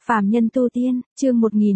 Phàm nhân tu tiên, chương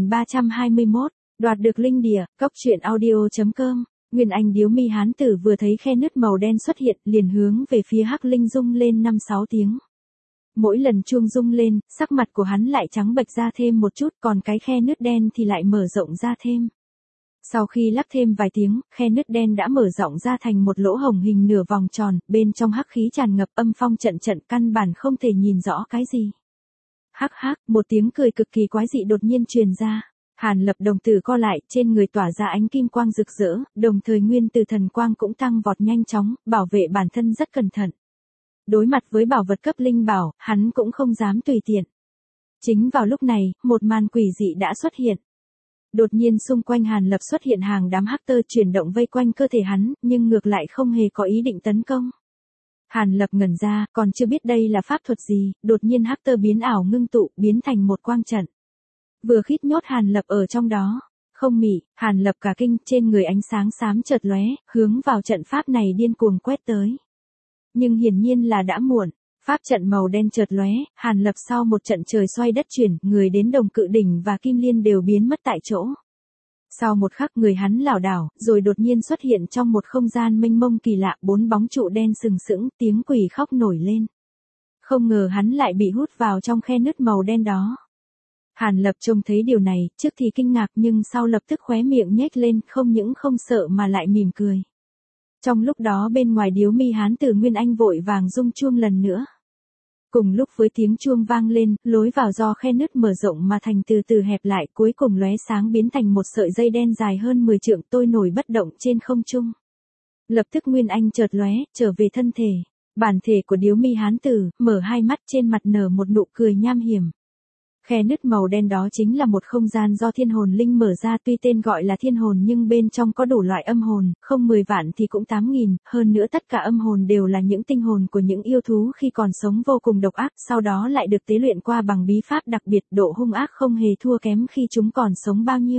1321, đoạt được linh địa, cốc truyện audio.com. Nguyên Anh điếu mi hán tử vừa thấy khe nứt màu đen xuất hiện, liền hướng về phía Hắc Linh rung lên 5-6 tiếng. Mỗi lần chuông rung lên, sắc mặt của hắn lại trắng bệch ra thêm một chút, còn cái khe nứt đen thì lại mở rộng ra thêm. Sau khi lắc thêm vài tiếng, khe nứt đen đã mở rộng ra thành một lỗ hổng hình nửa vòng tròn, bên trong hắc khí tràn ngập, âm phong trận trận, căn bản không thể nhìn rõ cái gì. Hắc hắc, một tiếng cười cực kỳ quái dị đột nhiên truyền ra. Hàn Lập đồng tử co lại, trên người tỏa ra ánh kim quang rực rỡ, đồng thời nguyên từ thần quang cũng tăng vọt nhanh chóng, bảo vệ bản thân rất cẩn thận. Đối mặt với bảo vật cấp linh bảo, hắn cũng không dám tùy tiện. Chính vào lúc này, một màn quỷ dị đã xuất hiện. Đột nhiên xung quanh Hàn Lập xuất hiện hàng đám hắc tơ chuyển động vây quanh cơ thể hắn, nhưng ngược lại không hề có ý định tấn công. Hàn Lập ngẩn ra, còn chưa biết đây là pháp thuật gì, đột nhiên hắc tơ biến ảo ngưng tụ, biến thành một quang trận. Vừa khít nhốt Hàn Lập ở trong đó. Không mỉ, Hàn Lập cả kinh, trên người ánh sáng xám chợt lóe, hướng vào trận pháp này điên cuồng quét tới. Nhưng hiển nhiên là đã muộn. Pháp trận màu đen chợt lóe, Hàn Lập sau một trận trời xoay đất chuyển, người đến Đồng Cự Đỉnh và Kim Liên đều biến mất tại chỗ. Sau một khắc người hắn lảo đảo, rồi đột nhiên xuất hiện trong một không gian mênh mông kỳ lạ, 4 bóng trụ đen sừng sững, tiếng quỷ khóc nổi lên. Không ngờ hắn lại bị hút vào trong khe nứt màu đen đó. Hàn Lập trông thấy điều này, trước thì kinh ngạc nhưng sau lập tức khóe miệng nhếch lên, không những không sợ mà lại mỉm cười. Trong lúc đó bên ngoài điếu mi hán tử Nguyên Anh vội vàng rung chuông lần nữa. Cùng lúc với tiếng chuông vang lên, lối vào do khe nứt mở rộng mà thành từ từ hẹp lại, cuối cùng lóe sáng biến thành một sợi dây đen dài hơn 10 trượng trôi nổi bất động trên không trung. Lập tức Nguyên Anh chợt lóe, trở về thân thể. Bản thể của điếu mi hán tử, mở hai mắt, trên mặt nở một nụ cười nham hiểm. Khe nứt màu đen đó chính là một không gian do thiên hồn linh mở ra, tuy tên gọi là thiên hồn nhưng bên trong có đủ loại âm hồn, không 10 vạn thì cũng 8.000, hơn nữa tất cả âm hồn đều là những tinh hồn của những yêu thú khi còn sống vô cùng độc ác, sau đó lại được tế luyện qua bằng bí pháp đặc biệt, độ hung ác không hề thua kém khi chúng còn sống bao nhiêu.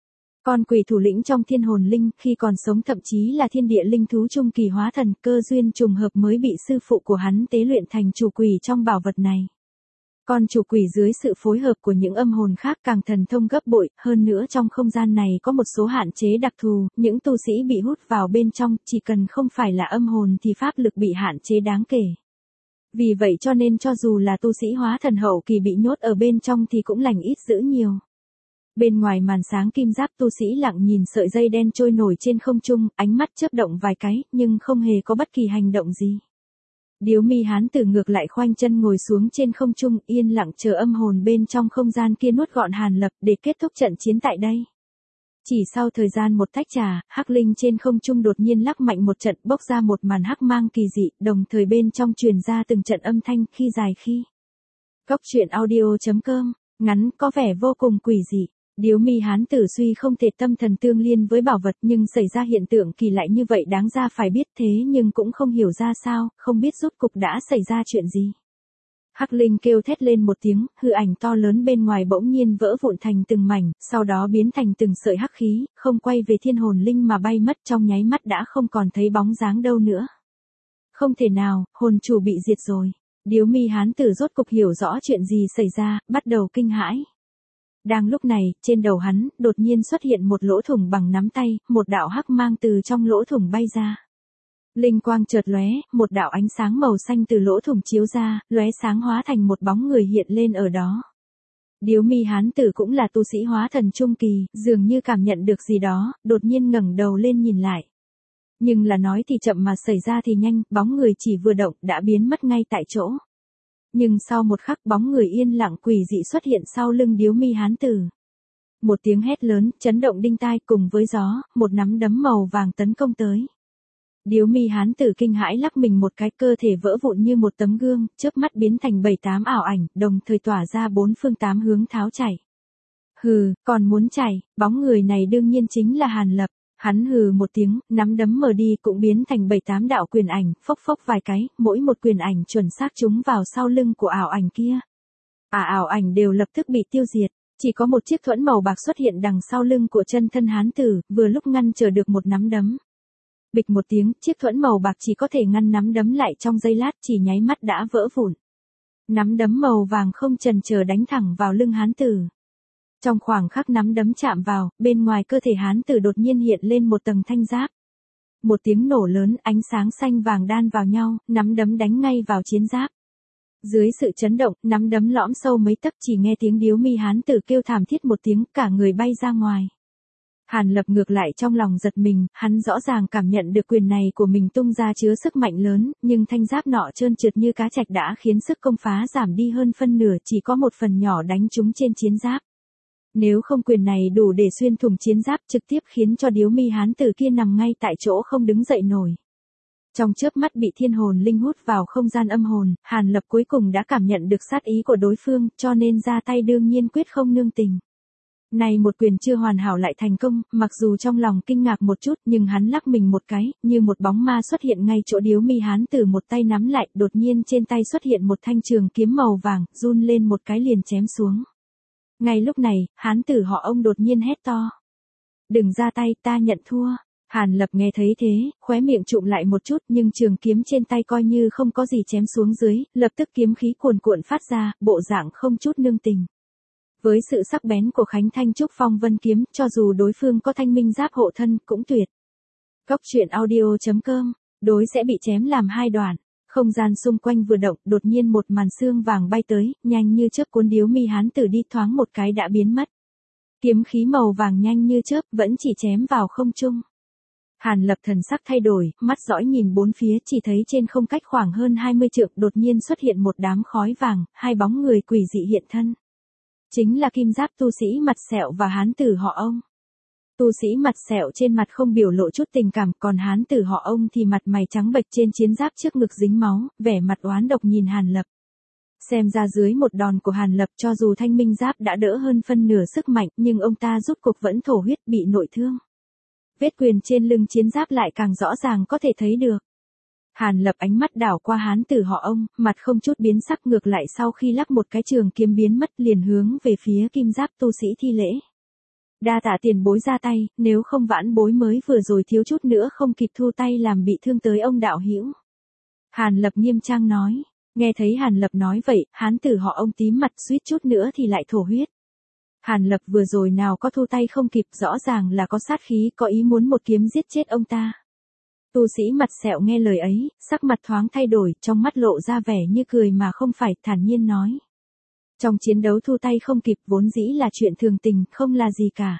Con quỷ thủ lĩnh trong thiên hồn linh khi còn sống thậm chí là thiên địa linh thú trung kỳ hóa thần, cơ duyên trùng hợp mới bị sư phụ của hắn tế luyện thành chủ quỷ trong bảo vật này. Con chủ quỷ dưới sự phối hợp của những âm hồn khác càng thần thông gấp bội, hơn nữa trong không gian này có một số hạn chế đặc thù, những tu sĩ bị hút vào bên trong, chỉ cần không phải là âm hồn thì pháp lực bị hạn chế đáng kể. Vì vậy cho nên cho dù là tu sĩ hóa thần hậu kỳ bị nhốt ở bên trong thì cũng lành ít dữ nhiều. Bên ngoài màn sáng kim giáp tu sĩ lặng nhìn sợi dây đen trôi nổi trên không trung, ánh mắt chớp động vài cái, nhưng không hề có bất kỳ hành động gì. Điếu mi hán tử ngược lại khoanh chân ngồi xuống trên không trung, yên lặng chờ âm hồn bên trong không gian kia nuốt gọn Hàn Lập để kết thúc trận chiến tại đây. Chỉ sau thời gian một tách trà, Hắc Linh trên không trung đột nhiên lắc mạnh một trận, bốc ra một màn hắc mang kỳ dị, đồng thời bên trong truyền ra từng trận âm thanh khi dài khi. Cốc truyện audio.com, ngắn có vẻ vô cùng quỷ dị. Điếu mi hán tử suy không thể tâm thần tương liên với bảo vật nhưng xảy ra hiện tượng kỳ lạ như vậy đáng ra phải biết, thế nhưng cũng không hiểu ra sao, không biết rốt cục đã xảy ra chuyện gì. Hắc Linh kêu thét lên một tiếng, hư ảnh to lớn bên ngoài bỗng nhiên vỡ vụn thành từng mảnh, sau đó biến thành từng sợi hắc khí, không quay về thiên hồn linh mà bay mất, trong nháy mắt đã không còn thấy bóng dáng đâu nữa. Không thể nào, hồn chủ bị diệt rồi. Điếu mi hán tử rốt cục hiểu rõ chuyện gì xảy ra, bắt đầu kinh hãi. Đang lúc này, trên đầu hắn, đột nhiên xuất hiện một lỗ thủng bằng nắm tay, một đạo hắc mang từ trong lỗ thủng bay ra. Linh quang chợt lóe, một đạo ánh sáng màu xanh từ lỗ thủng chiếu ra, lóe sáng hóa thành một bóng người hiện lên ở đó. Điếu mi hán tử cũng là tu sĩ hóa thần trung kỳ, dường như cảm nhận được gì đó, đột nhiên ngẩng đầu lên nhìn lại. Nhưng là nói thì chậm mà xảy ra thì nhanh, bóng người chỉ vừa động đã biến mất ngay tại chỗ. Nhưng sau một khắc bóng người yên lặng quỷ dị xuất hiện sau lưng điếu mi hán tử. Một tiếng hét lớn, chấn động đinh tai, cùng với gió, một nắm đấm màu vàng tấn công tới. Điếu mi hán tử kinh hãi lắc mình một cái, cơ thể vỡ vụn như một tấm gương, chớp mắt biến thành 7-8 ảo ảnh, đồng thời tỏa ra 4 phương 8 hướng tháo chảy. Hừ, còn muốn chảy, bóng người này đương nhiên chính là Hàn Lập. Hắn hừ một tiếng, nắm đấm mở đi cũng biến thành 7-8 đạo quyền ảnh, phốc phốc vài cái, mỗi một quyền ảnh chuẩn xác trúng vào sau lưng của ảo ảnh kia. Ảo ảnh đều lập tức bị tiêu diệt, chỉ có một chiếc thuẫn màu bạc xuất hiện đằng sau lưng của chân thân hán tử, vừa lúc ngăn trở được một nắm đấm. Bịch một tiếng, chiếc thuẫn màu bạc chỉ có thể ngăn nắm đấm lại trong giây lát, chỉ nháy mắt đã vỡ vụn. Nắm đấm màu vàng không chần chờ đánh thẳng vào lưng hán tử. Trong khoảng khắc nắm đấm chạm vào, bên ngoài cơ thể hán tử đột nhiên hiện lên một tầng thanh giáp. Một tiếng nổ lớn, ánh sáng xanh vàng đan vào nhau, nắm đấm đánh ngay vào chiến giáp. Dưới sự chấn động, nắm đấm lõm sâu mấy tấc, chỉ nghe tiếng điếu mi hán tử kêu thảm thiết một tiếng, cả người bay ra ngoài. Hàn Lập ngược lại trong lòng giật mình, hắn rõ ràng cảm nhận được quyền này của mình tung ra chứa sức mạnh lớn, nhưng thanh giáp nọ trơn trượt như cá trạch đã khiến sức công phá giảm đi hơn phân nửa, chỉ có một phần nhỏ đánh trúng trên chiến giáp. Nếu không quyền này đủ để xuyên thủng chiến giáp, trực tiếp khiến cho điếu mi hán tử kia nằm ngay tại chỗ không đứng dậy nổi. Trong chớp mắt bị thiên hồn linh hút vào không gian âm hồn, Hàn Lập cuối cùng đã cảm nhận được sát ý của đối phương, cho nên ra tay đương nhiên quyết không nương tình. Này một quyền chưa hoàn hảo lại thành công, mặc dù trong lòng kinh ngạc một chút, nhưng hắn lắc mình một cái, như một bóng ma xuất hiện ngay chỗ điếu mi hán tử, một tay nắm lại, đột nhiên trên tay xuất hiện một thanh trường kiếm màu vàng, run lên một cái liền chém xuống. Ngay lúc này, hán tử họ Ông đột nhiên hét to. Đừng ra tay, ta nhận thua. Hàn Lập nghe thấy thế, khóe miệng trụm lại một chút, nhưng trường kiếm trên tay coi như không có gì chém xuống dưới, lập tức kiếm khí cuồn cuộn phát ra, bộ dạng không chút nương tình. Với sự sắc bén của Khánh Thanh Trúc Phong Vân kiếm, cho dù đối phương có thanh minh giáp hộ thân, cũng tuyệt. Cốc truyện audio.com, đối sẽ bị chém làm hai đoạn. Không gian xung quanh vừa động, đột nhiên một màn xương vàng bay tới, nhanh như chớp cuốn điếu mi hán tử đi, thoáng một cái đã biến mất. Kiếm khí màu vàng nhanh như chớp, vẫn chỉ chém vào không trung. Hàn Lập thần sắc thay đổi, mắt dõi nhìn bốn phía, chỉ thấy trên không cách khoảng hơn 20 trượng đột nhiên xuất hiện một đám khói vàng, hai bóng người quỷ dị hiện thân. Chính là kim giáp tu sĩ mặt sẹo và hán tử họ Ông. Tu sĩ mặt sẹo trên mặt không biểu lộ chút tình cảm, còn hán tử họ Ông thì mặt mày trắng bệch, trên chiến giáp trước ngực dính máu, vẻ mặt oán độc nhìn Hàn Lập. Xem ra dưới một đòn của Hàn Lập, cho dù thanh minh giáp đã đỡ hơn phân nửa sức mạnh, nhưng ông ta rút cục vẫn thổ huyết, bị nội thương. Vết quyền trên lưng chiến giáp lại càng rõ ràng có thể thấy được. Hàn Lập ánh mắt đảo qua hán tử họ Ông, mặt không chút biến sắc, ngược lại sau khi lắc một cái trường kiếm biến mất liền hướng về phía kim giáp tu sĩ thi lễ. Đa tạ tiền bối ra tay, nếu không vãn bối mới vừa rồi thiếu chút nữa không kịp thu tay làm bị thương tới ông đạo hữu. Hàn Lập nghiêm trang nói. Nghe thấy Hàn Lập nói vậy, hán tử họ Ông tím mặt, suýt chút nữa thì lại thổ huyết. Hàn Lập vừa rồi nào có thu tay không kịp, rõ ràng là có sát khí, có ý muốn một kiếm giết chết ông ta. Tu sĩ mặt sẹo nghe lời ấy, sắc mặt thoáng thay đổi, trong mắt lộ ra vẻ như cười mà không phải, thản nhiên nói. Trong chiến đấu thu tay không kịp vốn dĩ là chuyện thường tình, không là gì cả.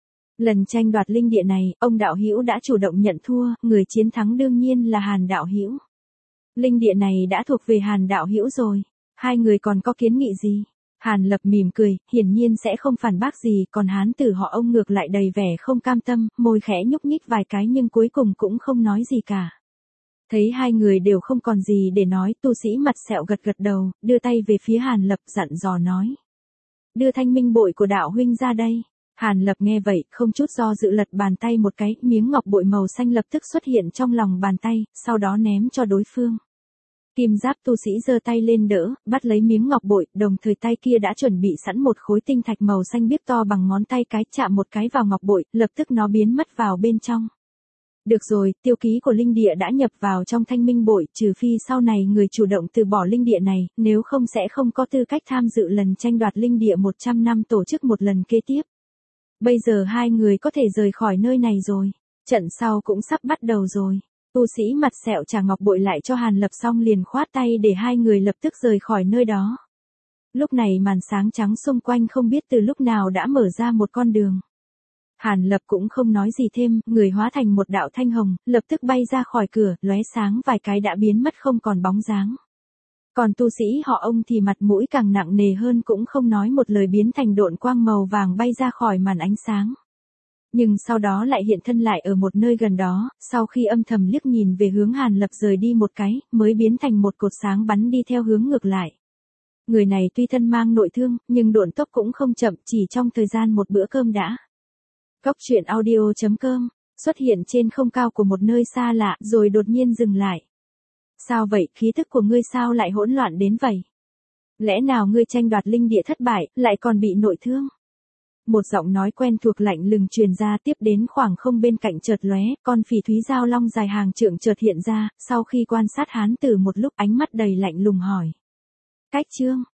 Lần tranh đoạt linh địa này, ông đạo hữu đã chủ động nhận thua, người chiến thắng đương nhiên là Hàn đạo hữu. Linh địa này đã thuộc về Hàn đạo hữu rồi, hai người còn có kiến nghị gì? Hàn Lập mỉm cười, hiển nhiên sẽ không phản bác gì, còn hán tử họ Ông ngược lại đầy vẻ không cam tâm, môi khẽ nhúc nhích vài cái nhưng cuối cùng cũng không nói gì cả. Thấy hai người đều không còn gì để nói, tu sĩ mặt sẹo gật gật đầu, đưa tay về phía Hàn Lập dặn dò nói. Đưa thanh minh bội của đạo huynh ra đây. Hàn Lập nghe vậy, không chút do dự lật bàn tay một cái, miếng ngọc bội màu xanh lập tức xuất hiện trong lòng bàn tay, sau đó ném cho đối phương. Kim giáp tu sĩ giơ tay lên đỡ, bắt lấy miếng ngọc bội, đồng thời tay kia đã chuẩn bị sẵn một khối tinh thạch màu xanh biếc to bằng ngón tay cái, chạm một cái vào ngọc bội, lập tức nó biến mất vào bên trong. Được rồi, tiêu ký của linh địa đã nhập vào trong thanh minh bội, trừ phi sau này người chủ động từ bỏ linh địa này, nếu không sẽ không có tư cách tham dự lần tranh đoạt linh địa 100 năm tổ chức một lần kế tiếp. Bây giờ hai người có thể rời khỏi nơi này rồi, trận sau cũng sắp bắt đầu rồi. Tu sĩ mặt sẹo trả ngọc bội lại cho Hàn Lập xong liền khoát tay để hai người lập tức rời khỏi nơi đó. Lúc này màn sáng trắng xung quanh không biết từ lúc nào đã mở ra một con đường. Hàn Lập cũng không nói gì thêm, người hóa thành một đạo thanh hồng, lập tức bay ra khỏi cửa, lóe sáng vài cái đã biến mất không còn bóng dáng. Còn tu sĩ họ Ông thì mặt mũi càng nặng nề hơn, cũng không nói một lời, biến thành độn quang màu vàng bay ra khỏi màn ánh sáng. Nhưng sau đó lại hiện thân lại ở một nơi gần đó, sau khi âm thầm liếc nhìn về hướng Hàn Lập rời đi một cái, mới biến thành một cột sáng bắn đi theo hướng ngược lại. Người này tuy thân mang nội thương, nhưng độn tốc cũng không chậm, chỉ trong thời gian một bữa cơm đã. Cốc truyện audio.com, xuất hiện trên không cao của một nơi xa lạ, rồi đột nhiên dừng lại. Sao vậy, khí tức của ngươi sao lại hỗn loạn đến vậy? Lẽ nào ngươi tranh đoạt linh địa thất bại, lại còn bị nội thương? Một giọng nói quen thuộc lạnh lùng truyền ra, tiếp đến khoảng không bên cạnh chợt lóe, con phỉ thúy dao long dài hàng trượng chợt hiện ra, sau khi quan sát hán tử một lúc, ánh mắt đầy lạnh lùng hỏi. Cách chương